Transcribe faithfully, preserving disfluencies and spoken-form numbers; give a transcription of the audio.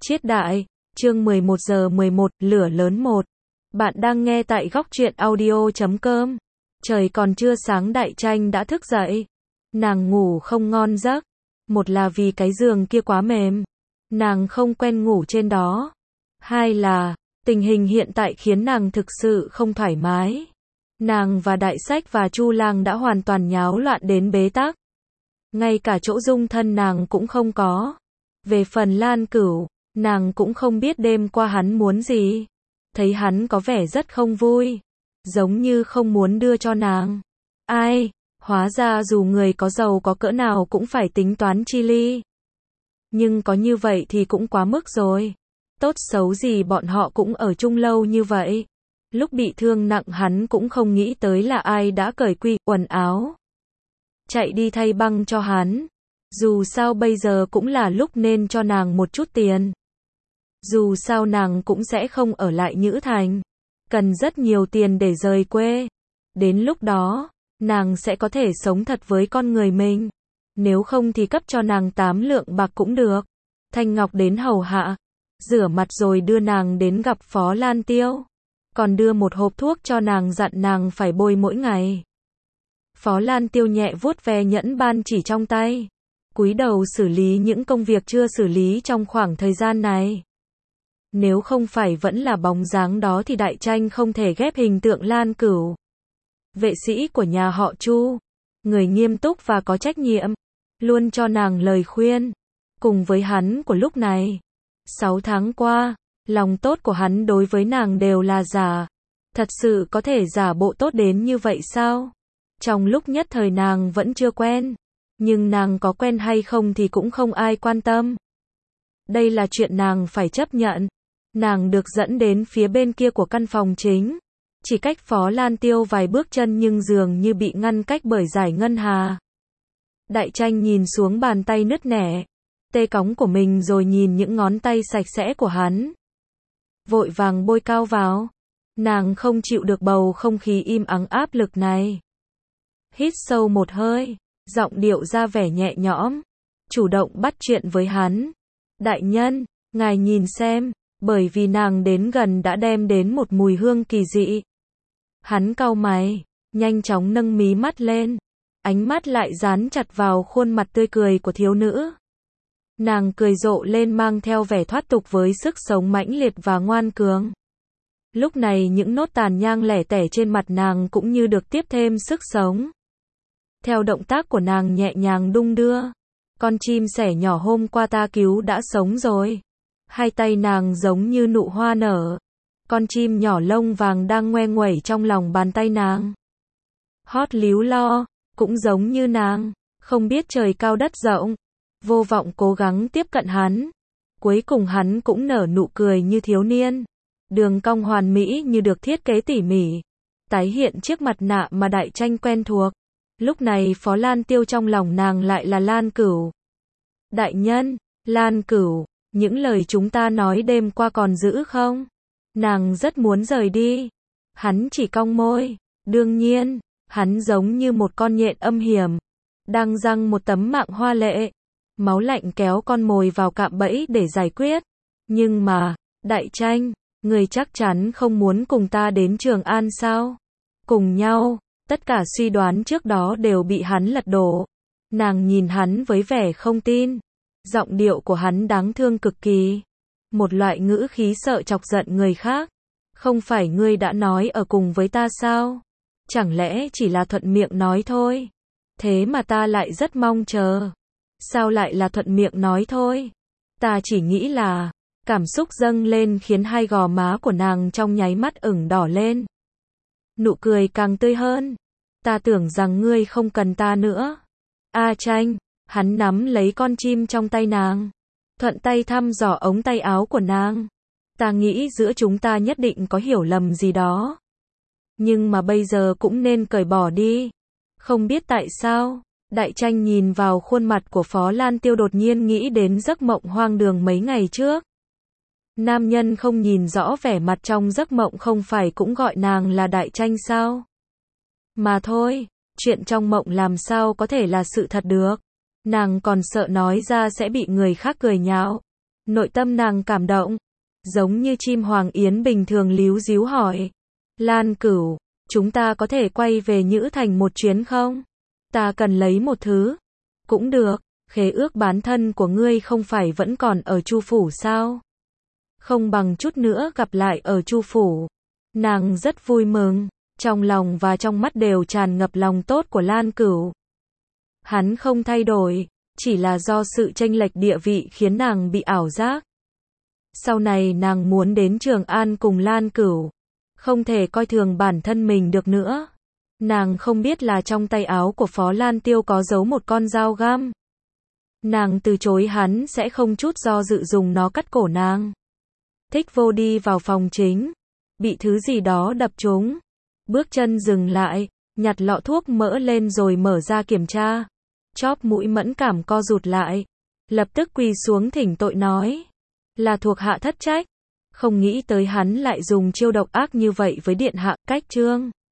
Chiết đại, chương mười một giờ mười một, lửa lớn một. Bạn đang nghe tại góc truyện audio chấm com. Trời còn chưa sáng Đại Tranh đã thức dậy. Nàng ngủ không ngon giấc. Một là vì cái giường kia quá mềm. Nàng không quen ngủ trên đó. Hai là, tình hình hiện tại khiến nàng thực sự không thoải mái. Nàng và Đại Sách và Chu Lang đã hoàn toàn nháo loạn đến bế tắc. Ngay cả chỗ dung thân nàng cũng không có. Về phần Lan Cửu, nàng cũng không biết đêm qua hắn muốn gì. Thấy hắn có vẻ rất không vui. Giống như không muốn đưa cho nàng. Ai, hóa ra dù người có giàu có cỡ nào cũng phải tính toán chi ly. Nhưng có như vậy thì cũng quá mức rồi. Tốt xấu gì bọn họ cũng ở chung lâu như vậy. Lúc bị thương nặng hắn cũng không nghĩ tới là ai đã cởi quy quần áo. Chạy đi thay băng cho hắn. Dù sao bây giờ cũng là lúc nên cho nàng một chút tiền. Dù sao nàng cũng sẽ không ở lại Nhữ Thành. Cần rất nhiều tiền để rời quê. Đến lúc đó, nàng sẽ có thể sống thật với con người mình. Nếu không thì cấp cho nàng tám lượng bạc cũng được. Thanh Ngọc đến hầu hạ. Rửa mặt rồi đưa nàng đến gặp Phó Lan Tiêu. Còn đưa một hộp thuốc cho nàng dặn nàng phải bôi mỗi ngày. Phó Lan Tiêu nhẹ vuốt ve nhẫn ban chỉ trong tay. Cúi đầu xử lý những công việc chưa xử lý trong khoảng thời gian này. Nếu không phải vẫn là bóng dáng đó thì Đại Tranh không thể ghép hình tượng Lan Cửu. Vệ sĩ của nhà họ Chu, người nghiêm túc và có trách nhiệm, luôn cho nàng lời khuyên. Cùng với hắn của lúc này, sáu tháng qua, lòng tốt của hắn đối với nàng đều là giả. Thật sự có thể giả bộ tốt đến như vậy sao? Trong lúc nhất thời nàng vẫn chưa quen. Nhưng nàng có quen hay không thì cũng không ai quan tâm. Đây là chuyện nàng phải chấp nhận. Nàng được dẫn đến phía bên kia của căn phòng chính. Chỉ cách Phó Lan Tiêu vài bước chân nhưng dường như bị ngăn cách bởi dải ngân hà. Đại Tranh nhìn xuống bàn tay nứt nẻ, tê cóng của mình rồi nhìn những ngón tay sạch sẽ của hắn. Vội vàng bôi cao vào. Nàng không chịu được bầu không khí im ắng áp lực này. Hít sâu một hơi. Giọng điệu ra vẻ nhẹ nhõm, chủ động bắt chuyện với hắn. Đại nhân, ngài nhìn xem, bởi vì nàng đến gần đã đem đến một mùi hương kỳ dị. Hắn cau mày, nhanh chóng nâng mí mắt lên, ánh mắt lại dán chặt vào khuôn mặt tươi cười của thiếu nữ. Nàng cười rộ lên mang theo vẻ thoát tục với sức sống mãnh liệt và ngoan cường. Lúc này những nốt tàn nhang lẻ tẻ trên mặt nàng cũng như được tiếp thêm sức sống. Theo động tác của nàng nhẹ nhàng đung đưa, con chim sẻ nhỏ hôm qua ta cứu đã sống rồi. Hai tay nàng giống như nụ hoa nở. Con chim nhỏ lông vàng đang ngoe nguẩy trong lòng bàn tay nàng. Hót líu lo, cũng giống như nàng, không biết trời cao đất rộng. Vô vọng cố gắng tiếp cận hắn. Cuối cùng hắn cũng nở nụ cười như thiếu niên. Đường cong hoàn mỹ như được thiết kế tỉ mỉ. Tái hiện chiếc mặt nạ mà Đại Tranh quen thuộc. Lúc này Phó Lan Tiêu trong lòng nàng lại là Lan Cửu. Đại nhân, Lan Cửu, những lời chúng ta nói đêm qua còn giữ không? Nàng rất muốn rời đi. Hắn chỉ cong môi. Đương nhiên, hắn giống như một con nhện âm hiểm. Đang giăng một tấm mạng hoa lệ. Máu lạnh kéo con mồi vào cạm bẫy để giải quyết. Nhưng mà, Đại Tranh, người chắc chắn không muốn cùng ta đến Trường An sao? Cùng nhau. Tất cả suy đoán trước đó đều bị hắn lật đổ. Nàng nhìn hắn với vẻ không tin. Giọng điệu của hắn đáng thương cực kỳ. Một loại ngữ khí sợ chọc giận người khác. Không phải ngươi đã nói ở cùng với ta sao? Chẳng lẽ chỉ là thuận miệng nói thôi? Thế mà ta lại rất mong chờ. Sao lại là thuận miệng nói thôi? Ta chỉ nghĩ là... Cảm xúc dâng lên khiến hai gò má của nàng trong nháy mắt ửng đỏ lên. Nụ cười càng tươi hơn. Ta tưởng rằng ngươi không cần ta nữa. A Tranh, hắn nắm lấy con chim trong tay nàng. Thuận tay thăm dò ống tay áo của nàng. Ta nghĩ giữa chúng ta nhất định có hiểu lầm gì đó. Nhưng mà bây giờ cũng nên cởi bỏ đi. Không biết tại sao, Đại Tranh nhìn vào khuôn mặt của Phó Lan Tiêu đột nhiên nghĩ đến giấc mộng hoang đường mấy ngày trước. Nam nhân không nhìn rõ vẻ mặt trong giấc mộng không phải cũng gọi nàng là Đại Tranh sao? Mà thôi, chuyện trong mộng làm sao có thể là sự thật được. Nàng còn sợ nói ra sẽ bị người khác cười nhạo. Nội tâm nàng cảm động, giống như chim hoàng yến bình thường líu díu hỏi. Lan Cửu, chúng ta có thể quay về Nhữ Thành một chuyến không? Ta cần lấy một thứ. Cũng được, khế ước bán thân của ngươi không phải vẫn còn ở Chu phủ sao? Không bằng chút nữa gặp lại ở Chu phủ. Nàng rất vui mừng, trong lòng và trong mắt đều tràn ngập lòng tốt của Lan Cửu. Hắn không thay đổi, chỉ là do sự chênh lệch địa vị khiến nàng bị ảo giác. Sau này nàng muốn đến Trường An cùng Lan Cửu, không thể coi thường bản thân mình được nữa. Nàng không biết là trong tay áo của Phó Lan Tiêu có giấu một con dao găm. Nàng từ chối hắn sẽ không chút do dự dùng nó cắt cổ nàng. Thích Vô đi vào phòng chính, bị thứ gì đó đập trúng. Bước chân dừng lại, nhặt lọ thuốc mỡ lên rồi mở ra kiểm tra. Chóp mũi mẫn cảm co rụt lại, lập tức quỳ xuống thỉnh tội nói. Là thuộc hạ thất trách, không nghĩ tới hắn lại dùng chiêu độc ác như vậy với điện hạ. Cách chương